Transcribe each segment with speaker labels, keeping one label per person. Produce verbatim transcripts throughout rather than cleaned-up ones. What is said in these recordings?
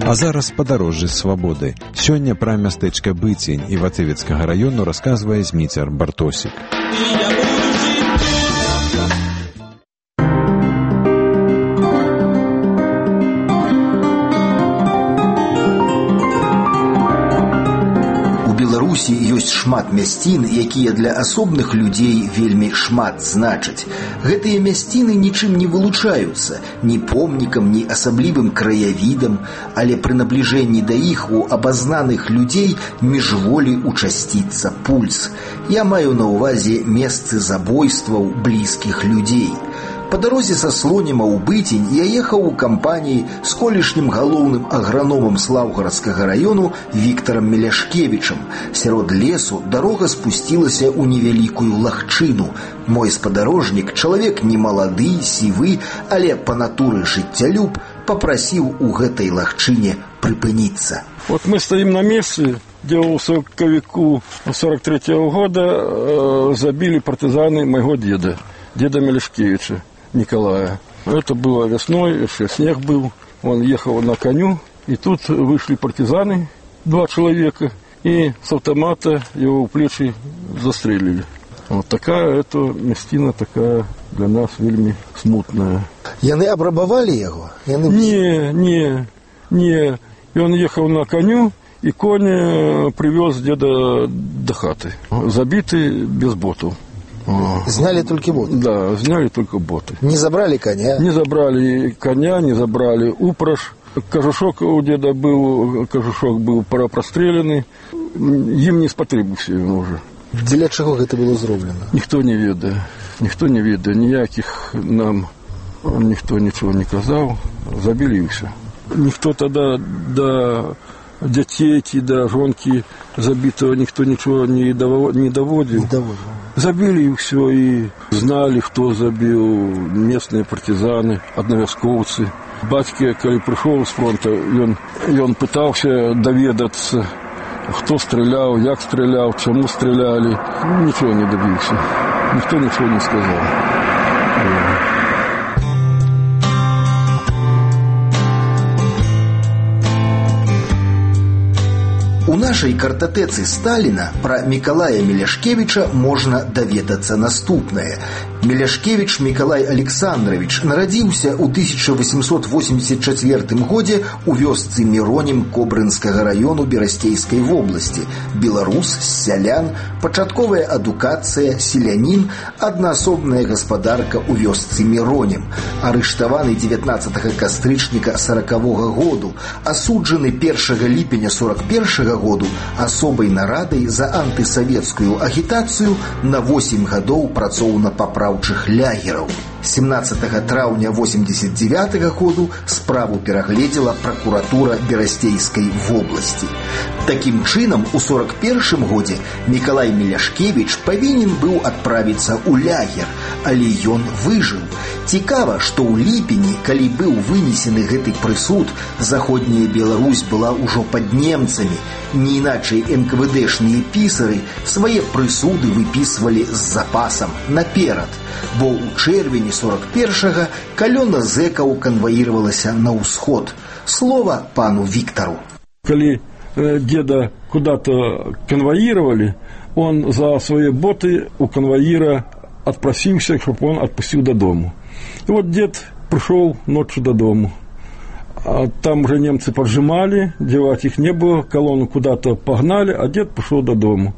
Speaker 1: А зараз падарожжы свабоды. Сёння пра мястэчка Быцень Івацевецкага району расказвае Зміцер Бартосік.
Speaker 2: Ёсць шмат мясцін, якія для асобных людзей вельмі шмат значаць. Гэтыя мясціны нічым не вылучаюцца, ні помнікам, ні асаблівым краявідам, але пры набліжэнні да іх у абазнаных людзей міжволі учасціцца пульс. Я маю на ўвазе месцы забойстваў блізкіх людзей. По дарозе са Слоніма ў Быцень я ехаў у кампаніі з колішнім галоўным аграномам Слаўгарадскага району Віктарам Меляшкевічам. Сярод лесу дарога спусцілася ў невялікую лагчыну. Мой спадарожнік, чалавек немалады, сівы, але па натуры жыццялюб, папрасіў у гэтай лагчыне прыпыніцца.
Speaker 3: Вот мы стоим на месте, где у сороковику сорок третьего года э, забили партизаны моего деда, деда Мелешкевича Николая. Это было весной, еще снег был. Он ехал на коню, и тут вышли партизаны, два человека, и с автомата его у плечи застрелили. Вот такая это мясціна, такая для нас вельми смутная.
Speaker 2: Яны абрабавали его? Яны...
Speaker 3: Не, не, не. И он ехал на коню, и конь привез деда до хаты. Забитый без ботов.
Speaker 2: Сняли только боты?
Speaker 3: Да, сняли только боты.
Speaker 2: Не забрали коня?
Speaker 3: Не забрали коня, не забрали упряжь. Кожушок у деда был, кожушок был простреленный. Им не спотребився він уже.
Speaker 2: Для чего это было зроблено?
Speaker 3: Ніхто не ведає. Ніхто не ведає. Ніяких нам ніхто нічого не казав. Забили і все. Ніхто тоді до дітей, до жонки забитого ніхто нічого не доводив.
Speaker 2: Не доводил.
Speaker 3: Забили и все, и знали, кто забил, местные партизаны, одновязковцы. Батька, когда пришел с фронта, и он, и он пытался доведаться, кто стрелял, як стрелял, чему стреляли. Ничего не добился. Никто ничего не сказал.
Speaker 2: У нашай картатэцы Сталіна пра Мікалая Меляшкевіча можна даведацца наступнае. Меляшкевич Миколай Александрович нарадзіўся ў тысяча восемьсот восемьдесят четвёртым годзе ў вёсцы Миронем Кобрынскага району Берасцейскай вобласці. Беларус, сялян, пачатковая адукацыя, селянін, аднаасобная гаспадарка ў вёсцы Миронем. Арыштаваны дзевятнаццатага кастрычніка сорокавога году, асуджаны першага ліпеня сорок першага году асобай нарадай за антысавецкую агітацыю на восемь гадоў працоўна-папраўчых лягераў. семнадцатага траўня восемьдесят девятого году справу перагледзела пракуратура Берасцейскай вобласці. Такім чынам, у сорок першым годзе Миколай Меляшкевич павінен быў адправіцца ў лягер, але ён выжыў. Цікава, што ў ліпені, калі быў вынесены гэты прысуд, заходняя Беларусь была ўжо пад немцамі. Не іначай эн ка вэ дэшныя пісары свае прысуды выпісвалі з запасам наперад, бо ў чэрвені сорок першага калёна зэкаў канваіравалася на ўсход. Слова пану Виктору.
Speaker 3: Калі э, деда куда-то конвоировали, он за свои боты у конвоира отпросился, чтобы он отпустил до дому. И вот дед пришел ночью до дому. А там уже немцы поджимали, девать их не было, колонну куда-то погнали, а дед пошел до дому.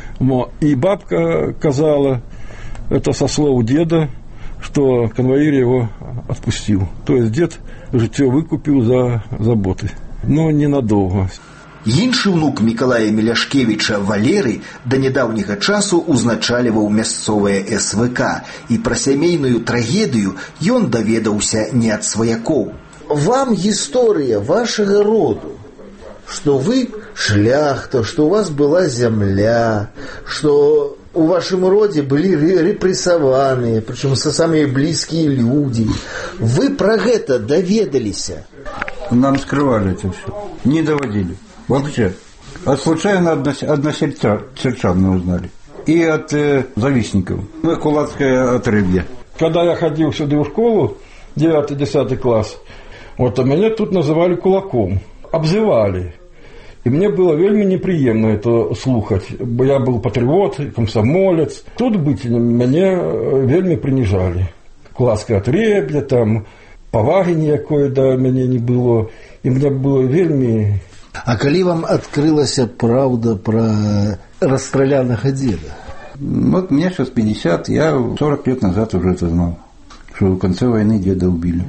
Speaker 3: И бабка казала, это со слов деда, что конвоир его отпустил. То есть дед жыццё выкупил за заботы, но ненадолго.
Speaker 2: Іншы внук Миколая Меляшкевича Валерый до нядаўняга часу узначальваў мясцовае эс вэ ка, і пра сямейную трагедыю ён даведаўся не ад сваякоў. Вам гісторыя вашага роду, что вы шляхта, что у вас была земля, что у вашем роде были репрессованные, причем со самые близкие люди. Вы про это доведались?
Speaker 4: Нам скрывали это все, не доводили. Вообще. А случайно односельчан мы узнали. И от э, завистников. Мы кулацкое отрывье.
Speaker 3: Когда я ходил сюда в школу, девятый-десятый класс, вот, а меня тут называли кулаком. обзывали. И мне было вельмі неприемно это слухать. Я был патриот, комсомолец. Тут быть мяне вельмі прыніжалі. Кулацкае атреб'е, там павагі ніякой да мяне не было. І мне было вельмі...
Speaker 2: А калі вам открылася правда про расстрелянного деда?
Speaker 4: Вот мне сейчас пятьдесят, я сорок лет назад уже это знал, что в конце войны деда убили.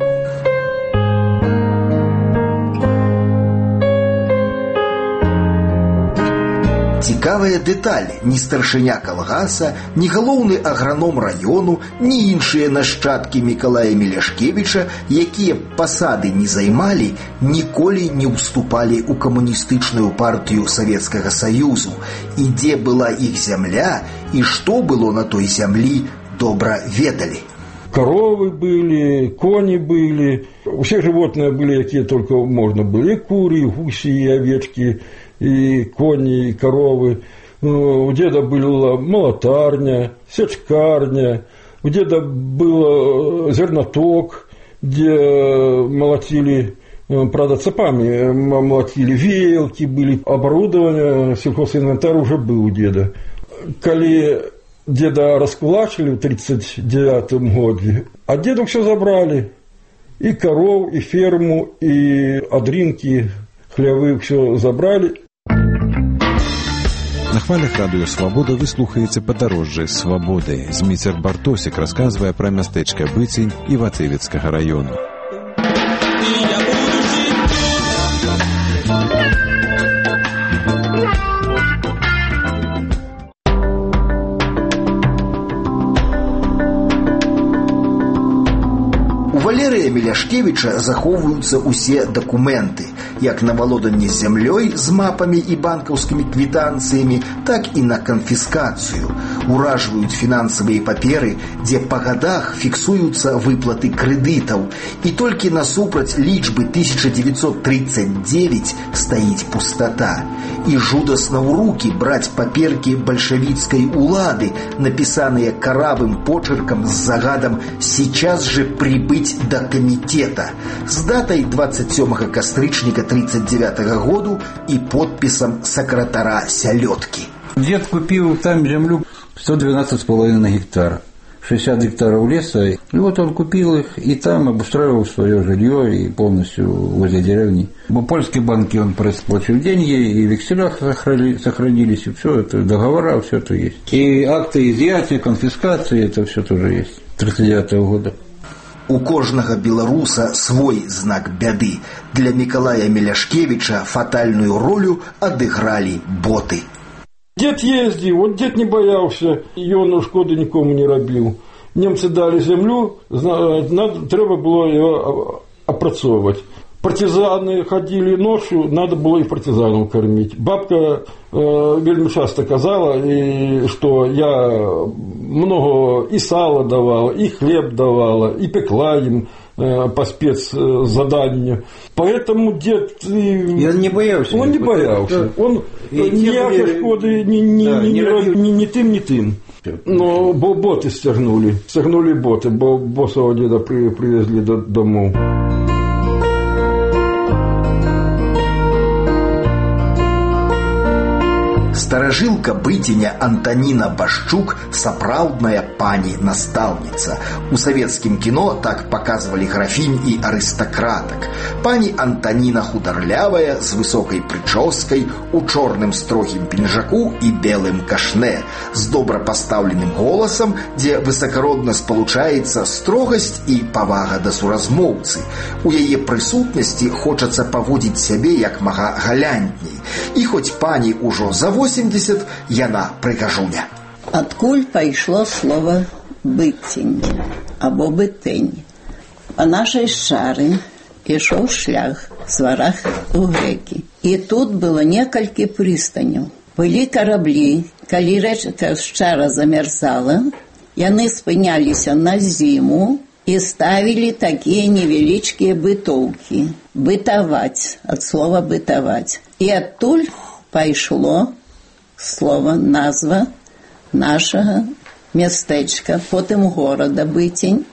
Speaker 2: Цікавыя дэталі. Ні старшыня калгаса, ні галоўны аграном раёну, ні іншыя нашчадкі Мікалая Мелешкевіча, якія пасады не займалі, ніколі не ўступалі ў камуністычную партыю Савецкага Саюзу. І дзе была іх зямля, і што было на той зямлі, добра ведалі.
Speaker 3: Коровы были, кони были, все животные были, какие только можно было. И куры, и гуси, и овечки, и кони, и коровы. У деда была молотарня, сечкарня, у деда был зерноток, где молотили, правда, цепами молотили, веялки были, оборудование, сельхозинвентарь уже был у деда. Коли деда раскулачили в тридцать девятом году, а деду все забрали. И коров, и ферму, и одринки, хлявы, все забрали.
Speaker 1: На хвалях радыё «Свабода» вы слухаеце падарожжа свабоды. Зміцер Бартосік расказвае пра мястэчка Быцень Івацевіцкага раёну.
Speaker 2: Валерыя Мелешкевіча захоўваюцца ўсе дакументы, як на валоданне зямлёй з мапамі і банкаўскімі квітанцыямі, так і на канфіскацыю. Уражваюць фінансавыя паперы, дзе па гадах фіксуюцца выплаты крэдытаў, і толькі насупраць лічбы тысяча девятьсот тридцать девять стаіць пустата. І жудасна ў рукі браць паперкі бальшавіцкай улады, напісаныя каравым почеркам з загадам «Сейчас же прибыть до комитета» с датой двадцать седьмого кастрычніка тридцать девятого году и подписом сакратара Сялёткі.
Speaker 4: Дед купил там землю сто двенадцать с половиной гектара, шестьдесят гектаров леса, и вот он купил их и там обустраивал свое жилье и полностью возле деревни. В польские банки он платил деньги, и в векселях сохранились, и все это, договора, все это есть. И акты изъятия, конфискации, это все тоже есть, тридцать девятого года.
Speaker 2: У кожнага беларуса свой знак бяды. Для Мікалая Мелешкевіча фатальную ролю адыгралі боты.
Speaker 3: Дед ездил, вот дед не боялся, и он шкоды никому не робил. Немцы дали землю, надо, треба было ее опрацовывать. Партизаны ходили ночью, надо было и партизанов кормить. Бабка э, вельми часто казала, и, что я много и сала давала, и хлеб давала, и пекла им э, по спецзаданию. Поэтому дед...
Speaker 4: И он не боялся.
Speaker 3: Он не боялся. Он никакой шкоды ни, ни, да, ни, ни, ни, ни тым, ни тым. Но боты стягнули. Стягнули боты, бо босого деда при, привезли до домов.
Speaker 2: Старажылка Быценя Антаніна Башчук – сапраўдная пані-настаўніца. У савецкім кіно так паказвалі графінь і арыстакратак. Пані Антаніна хударлявая, з высокай прычоскай, у чорным строгім пінжаку і белым кашне, з добра пастаўленым голасам, дзе высакародна спалучаецца строгасць і павага да суразмоўцы. У яе прысутнасці хочацца паводзіць сябе як мага галянтней. І хоць пані ўжо за восемьдесят, яна прыгажуня.
Speaker 5: Адкуль пайшло слово «быцень» або «бытень»? Па нашай шчары ішоў шлях з варах у грэкі. І тут было некалькі прыстаняў. Былі караблі, калі рэчка шчара замярзала, яны спыняліся на зіму і ставілі такія невялічкія бытоўкі. Бытаваць, ад слова бытаваць. І адтуль пайшло слово, назва нашага мястэчка, потым горада Быцень.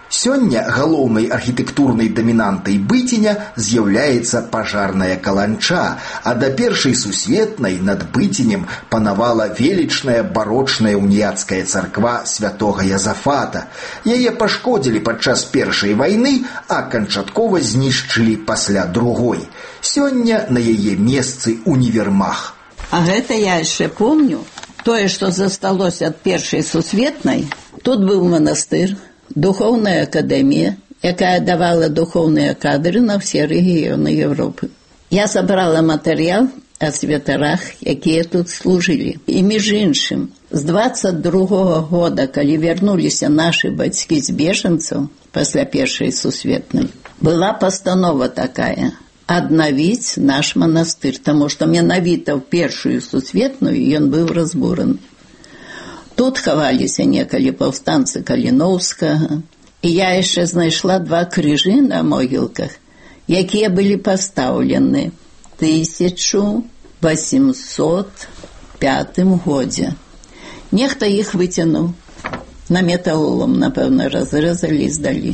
Speaker 2: Сёння галоўнай архітэктурнай дамінантай Быціня з'яўляецца пажарная каланча, а да першай сусветнай над Быцінем панавала велічная барочная уніяцкая царква святога Язафата. Яе пашкодзілі падчас першай вайны, а канчаткова знішчылі пасля другой. Сёння на яе месцы універмаг.
Speaker 5: А гэта я яшчэ помню. Тое, што засталося ад першай сусветнай, тут быў манастыр, духовная акадэмія, якая давала духовныя кадры на ўсе рэгіёны Европы. Я сабрала матэрыял о святарах, якія тут служылі. І між іншым, з дваццаць другога года, калі вярнуліся нашы бацькі з бежанцаў пасля першай сусветнай, была пастанова такая – аднавіць наш манастыр, таму што менавіта ў першую сусветную ён быў разбураны. Тут хаваліся некалі паўстанцы Каліноўскага, і я яшчэ знайшла два крыжы на могілках, якія былі пастаўлены тысяча восемьсот пятым годзе. Нехта іх выцянуў, на металлолом, напэўна, разрэзалі і здалі.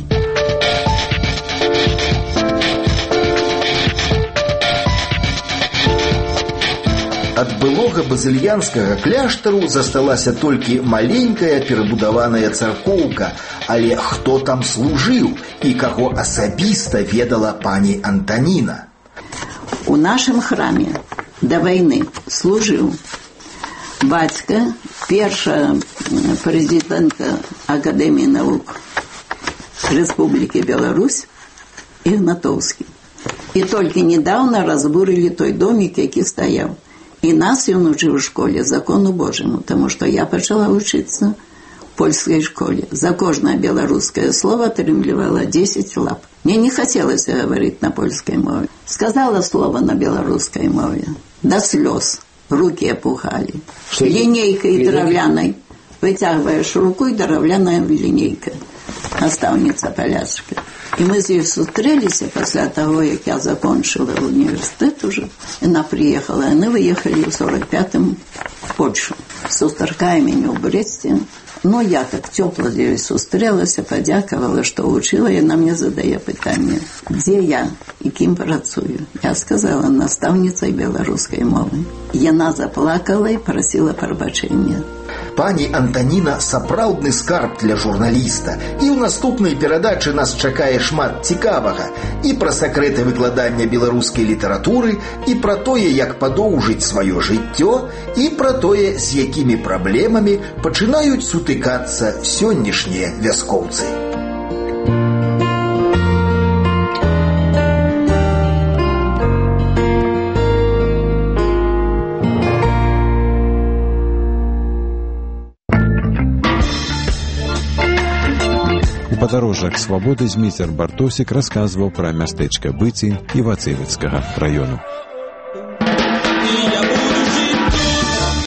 Speaker 2: Ад былога базыльянскага кляштару засталася толькі маленькая перабудаваная царкоўка, але хто там служыў і каго асабіста ведала пані Антаніна?
Speaker 5: У нашым храме да вайны служыў бацька, першая прэзідэнтка Акадэміі навук Рэспублікі Беларусь Ігнатоўскі. І толькі недаўна разбурылі той домік, які стаяў. І нас ён учыў у школе закону Божаму, таму што я пачала вучыцца в польскай школе. За кожнае беларускае слово атрымлівала дзесяць лап. Мне не хацелася гаварыць на польскай мове. Сказала слово на беларускай мове. Да слёз. Рукі апухалі. Лінейкай драўлянай. Выцягваеш руку і драўляная лінейка. Настаўніца палячка. І мы з ёй сустрэліся пасля таго, як я закончыла універсітэт уже. Яна прыехала, яны выехалі ў сорок пятым в Польшу. Сустракае мяне ў Брэсце. Ну, я так цёпла з ёй сустрэлася, падзякавала, што вучыла, яна мне задае пытанне, дзе я і кім працую. Я сказала, настаўніцай беларускай мовы. Яна заплакала і прасіла прабачэння.
Speaker 2: Пані Антаніна сапраўдны скарб для журналіста. І ў наступнай перадачы нас чакае шмат цікавага. І пра сакрэты выкладання беларускай літаратуры, і пра тое, як падоўжыць сваё жыццё, і пра тое, з якімі праблемамі пачынаюць сутыкацца сённяшнія вяскоўцы.
Speaker 1: У падарожжах свабоды Зміцер Бартосік расказваў пра мястэчка Быцінь Івацевіцкага раёну.